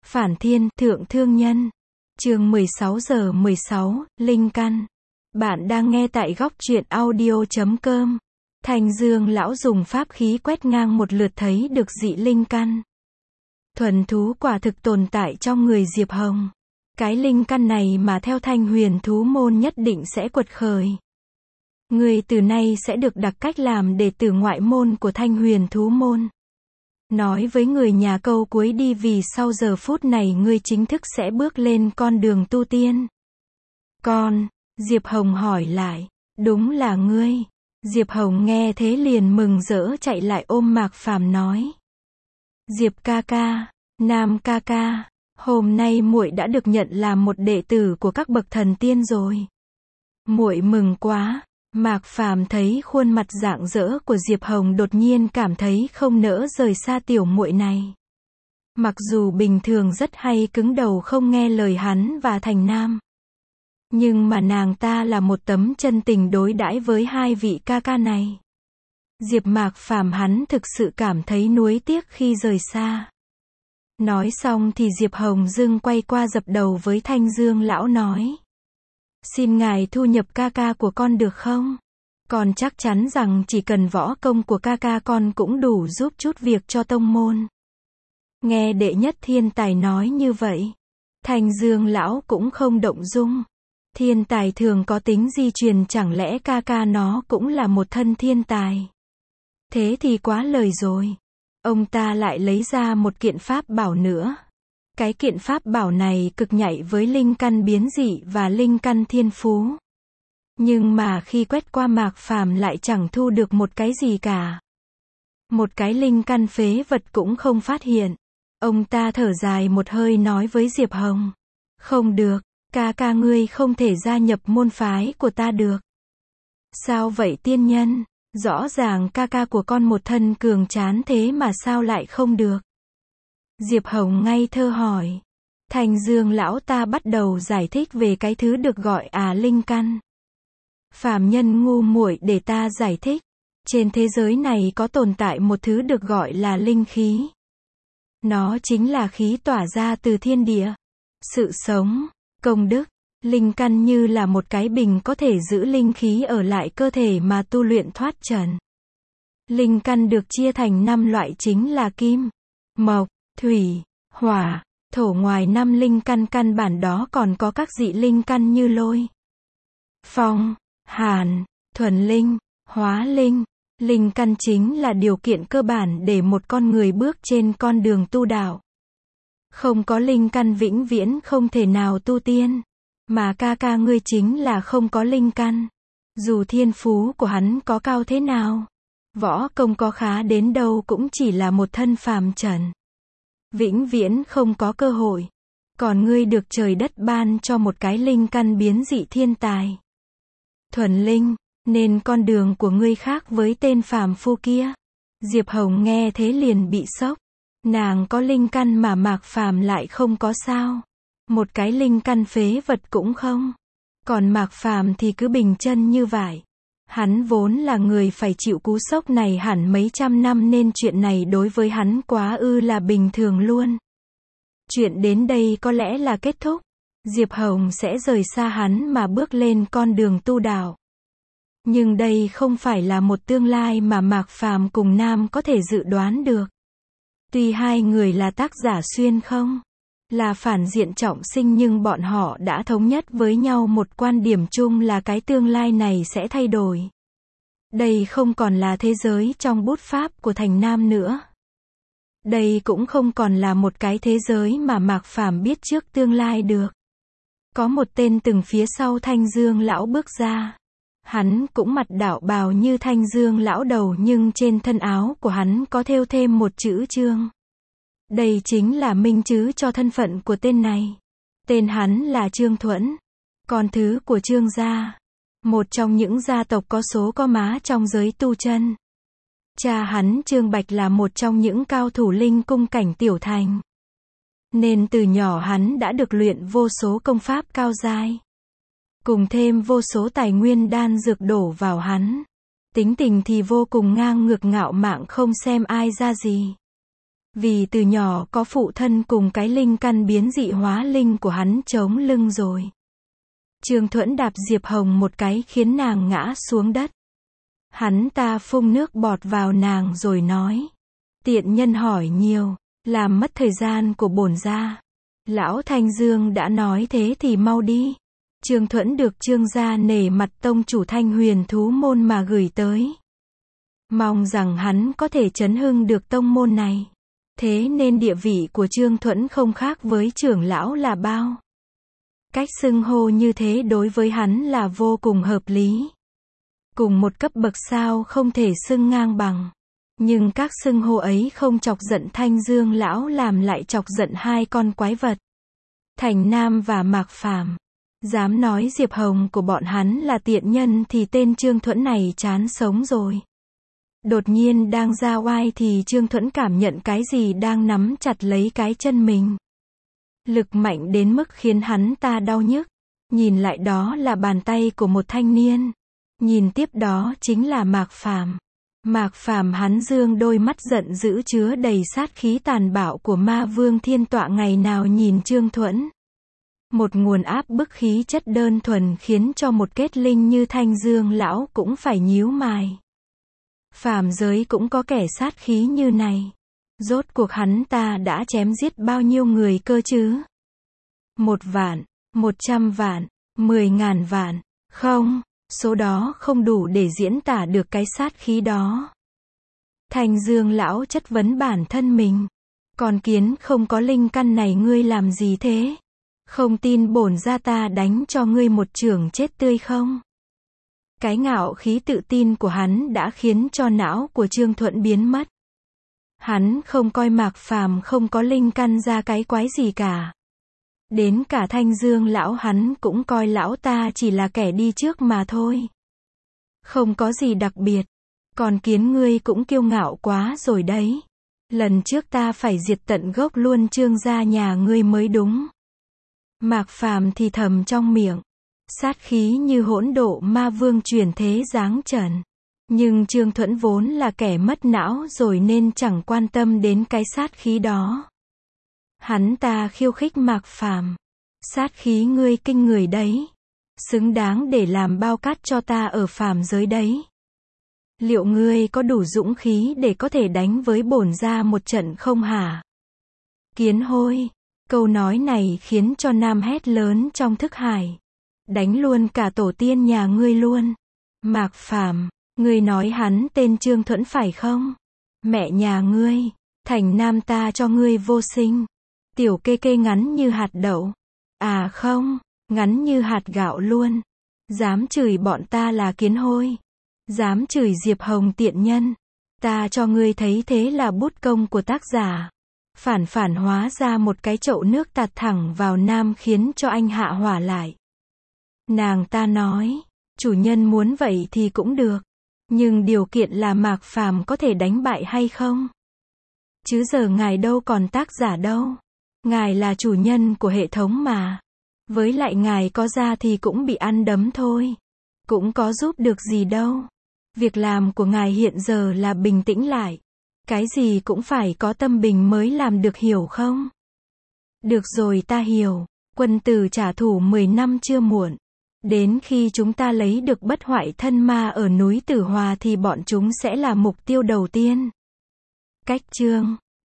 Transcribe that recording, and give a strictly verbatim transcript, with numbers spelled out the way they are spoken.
Phản thiên, thượng thương nhân. Chương mười sáu giờ mười sáu, linh căn. Bạn đang nghe tại góc truyện audio chấm com. Thanh Dương lão dùng pháp khí quét ngang một lượt thấy được dị linh căn. Thuần thú quả thực tồn tại trong người Diệp Hồng. Cái linh căn này mà theo Thanh Huyền thú môn nhất định sẽ quật khởi. Ngươi từ nay sẽ được đặt cách làm đệ tử ngoại môn của Thanh Huyền thú môn. Nói với người nhà câu cuối đi, vì sau giờ phút này ngươi chính thức sẽ bước lên con đường tu tiên. Con, Diệp Hồng hỏi lại, đúng là ngươi. Diệp Hồng nghe thế liền mừng rỡ chạy lại ôm Mạc Phàm nói. Diệp ca ca, Nam ca ca, hôm nay muội đã được nhận làm một đệ tử của các bậc thần tiên rồi. Muội mừng quá. Mạc Phàm thấy khuôn mặt rạng rỡ của Diệp Hồng đột nhiên cảm thấy không nỡ rời xa tiểu muội này. Mặc dù bình thường rất hay cứng đầu không nghe lời hắn và Thành Nam, nhưng mà nàng ta là một tấm chân tình đối đãi với hai vị ca ca này. Diệp Mạc Phàm hắn thực sự cảm thấy nuối tiếc khi rời xa. Nói xong thì Diệp Hồng dưng quay qua dập đầu với Thanh Dương lão nói. Xin ngài thu nhập ca ca của con được không? Con chắc chắn rằng chỉ cần võ công của ca ca con cũng đủ giúp chút việc cho tông môn. Nghe đệ nhất thiên tài nói như vậy, Thanh Dương lão cũng không động dung. Thiên tài thường có tính di truyền, chẳng lẽ ca ca nó cũng là một thân thiên tài? Thế thì quá lời rồi. Ông ta lại lấy ra một kiện pháp bảo nữa. Cái kiện pháp bảo này cực nhạy với linh căn biến dị và linh căn thiên phú. Nhưng mà khi quét qua Mạc Phàm lại chẳng thu được một cái gì cả. Một cái linh căn phế vật cũng không phát hiện. Ông ta thở dài một hơi nói với Diệp Hồng. Không được, ca ca ngươi không thể gia nhập môn phái của ta được. Sao vậy tiên nhân? Rõ ràng ca ca của con một thân cường tráng thế mà sao lại không được? Diệp Hồng ngây thơ hỏi. Thanh Dương lão ta bắt đầu giải thích về cái thứ được gọi à linh căn. Phàm nhân ngu muội, để ta giải thích. Trên thế giới này có tồn tại một thứ được gọi là linh khí. Nó chính là khí tỏa ra từ thiên địa. Sự sống, công đức, linh căn như là một cái bình có thể giữ linh khí ở lại cơ thể mà tu luyện thoát trần. Linh căn được chia thành năm loại chính là kim, mộc, thủy, hỏa, thổ. Ngoài năm linh căn căn bản đó còn có các dị linh căn như lôi, phong, hàn, thuần linh, hóa linh. Linh căn chính là điều kiện cơ bản để một con người bước trên con đường tu đạo. Không có linh căn vĩnh viễn không thể nào tu tiên. Mà ca ca ngươi chính là không có linh căn. Dù thiên phú của hắn có cao thế nào, võ công có khá đến đâu cũng chỉ là một thân phàm trần. Vĩnh viễn không có cơ hội. Còn ngươi được trời đất ban cho một cái linh căn biến dị thiên tài. Thuần linh, nên con đường của ngươi khác với tên phàm phu kia. Diệp Hồng nghe thế liền bị sốc. Nàng có linh căn mà Mạc Phàm lại không có sao? Một cái linh căn phế vật cũng không. Còn Mạc Phàm thì cứ bình chân như vậy. Hắn vốn là người phải chịu cú sốc này hẳn mấy trăm năm nên chuyện này đối với hắn quá ư là bình thường luôn. Chuyện đến đây có lẽ là kết thúc. Diệp Hồng sẽ rời xa hắn mà bước lên con đường tu đạo. Nhưng đây không phải là một tương lai mà Mạc Phàm cùng Nam có thể dự đoán được. Tuy hai người là tác giả xuyên không, là phản diện trọng sinh, nhưng bọn họ đã thống nhất với nhau một quan điểm chung là cái tương lai này sẽ thay đổi. Đây không còn là thế giới trong bút pháp của Thành Nam nữa. Đây cũng không còn là một cái thế giới mà Mạc Phàm biết trước tương lai được. Có một tên từng phía sau Thanh Dương lão bước ra. Hắn cũng mặc đạo bào như Thanh Dương lão đầu, nhưng trên thân áo của hắn có thêu thêm một chữ Trương. Đây chính là minh chứng cho thân phận của tên này. Tên hắn là Trương Thuẫn, con thứ của Trương gia, một trong những gia tộc có số có má trong giới tu chân. Cha hắn Trương Bạch là một trong những cao thủ linh cung cảnh tiểu thành. Nên từ nhỏ hắn đã được luyện vô số công pháp cao giai. Cùng thêm vô số tài nguyên đan dược đổ vào hắn. Tính tình thì vô cùng ngang ngược ngạo mạn, không xem ai ra gì. Vì từ nhỏ có phụ thân cùng cái linh căn biến dị hóa linh của hắn chống lưng rồi. Trương Thuẫn đạp Diệp Hồng một cái khiến nàng ngã xuống đất. Hắn ta phun nước bọt vào nàng rồi nói. Tiện nhân hỏi nhiều, làm mất thời gian của bổn gia. Lão Thanh Dương đã nói thế thì mau đi. Trương Thuẫn được Trương gia nể mặt tông chủ Thanh Huyền thú môn mà gửi tới. Mong rằng hắn có thể chấn hưng được tông môn này. Thế nên địa vị của Trương Thuẫn không khác với trưởng lão là bao. Cách xưng hô như thế đối với hắn là vô cùng hợp lý. Cùng một cấp bậc sao không thể xưng ngang bằng. Nhưng các xưng hô ấy không chọc giận Thanh Dương lão làm lại chọc giận hai con quái vật. Thành Nam và Mạc Phàm. Dám nói Diệp Hồng của bọn hắn là tiện nhân thì tên Trương Thuẫn này chán sống rồi. Đột nhiên đang ra oai thì Trương Thuẫn cảm nhận cái gì đang nắm chặt lấy cái chân mình. Lực mạnh đến mức khiến hắn ta đau nhức. Nhìn lại đó là bàn tay của một thanh niên. Nhìn tiếp đó chính là Mạc Phàm. Mạc Phàm hắn dương đôi mắt giận dữ chứa đầy sát khí tàn bạo của ma vương thiên tọa ngày nào nhìn Trương Thuẫn. Một nguồn áp bức khí chất đơn thuần khiến cho một kết linh như Thanh Dương lão cũng phải nhíu mày. Phàm giới cũng có kẻ sát khí như này. Rốt cuộc hắn ta đã chém giết bao nhiêu người cơ chứ? Một vạn, một trăm vạn, mười ngàn vạn, không, số đó không đủ để diễn tả được cái sát khí đó. Thanh Dương lão chất vấn bản thân mình. Con kiến không có linh căn này ngươi làm gì thế? Không tin bổn gia ta đánh cho ngươi một chưởng chết tươi không? Cái ngạo khí tự tin của hắn đã khiến cho não của Trương Thuẫn biến mất. Hắn không coi Mạc Phàm không có linh căn ra cái quái gì cả. Đến cả Thanh Dương lão hắn cũng coi lão ta chỉ là kẻ đi trước mà thôi. Không có gì đặc biệt. Còn kiến ngươi cũng kiêu ngạo quá rồi đấy. Lần trước ta phải diệt tận gốc luôn Trương gia nhà ngươi mới đúng. Mạc Phàm thì thầm trong miệng. Sát khí như hỗn độ ma vương chuyển thế giáng trần. Nhưng Trương Thuẫn vốn là kẻ mất não rồi nên chẳng quan tâm đến cái sát khí đó. Hắn ta khiêu khích Mạc Phàm. Sát khí ngươi kinh người đấy. Xứng đáng để làm bao cát cho ta ở phàm giới đấy. Liệu ngươi có đủ dũng khí để có thể đánh với bổn gia một trận không hả? Kiến hôi. Câu nói này khiến cho Nam hét lớn trong thức hải. Đánh luôn cả tổ tiên nhà ngươi luôn. Mạc Phàm, ngươi nói hắn tên Trương Thuẫn phải không? Mẹ nhà ngươi, Thành Nam ta cho ngươi vô sinh. Tiểu kê kê ngắn như hạt đậu. À không, ngắn như hạt gạo luôn. Dám chửi bọn ta là kiến hôi. Dám chửi Diệp Hồng tiện nhân. Ta cho ngươi thấy thế là bút công của tác giả. Phản phản hóa ra một cái chậu nước tạt thẳng vào Nam khiến cho anh hạ hỏa lại. Nàng ta nói, chủ nhân muốn vậy thì cũng được. Nhưng điều kiện là Mạc Phàm có thể đánh bại hay không? Chứ giờ ngài đâu còn tác giả đâu. Ngài là chủ nhân của hệ thống mà. Với lại ngài có ra thì cũng bị ăn đấm thôi. Cũng có giúp được gì đâu. Việc làm của ngài hiện giờ là bình tĩnh lại. Cái gì cũng phải có tâm bình mới làm được hiểu không? Được rồi ta hiểu. Quân tử trả thù mười năm chưa muộn. Đến khi chúng ta lấy được bất hoại thân ma ở núi Tử Hòa thì bọn chúng sẽ là mục tiêu đầu tiên. Cách chương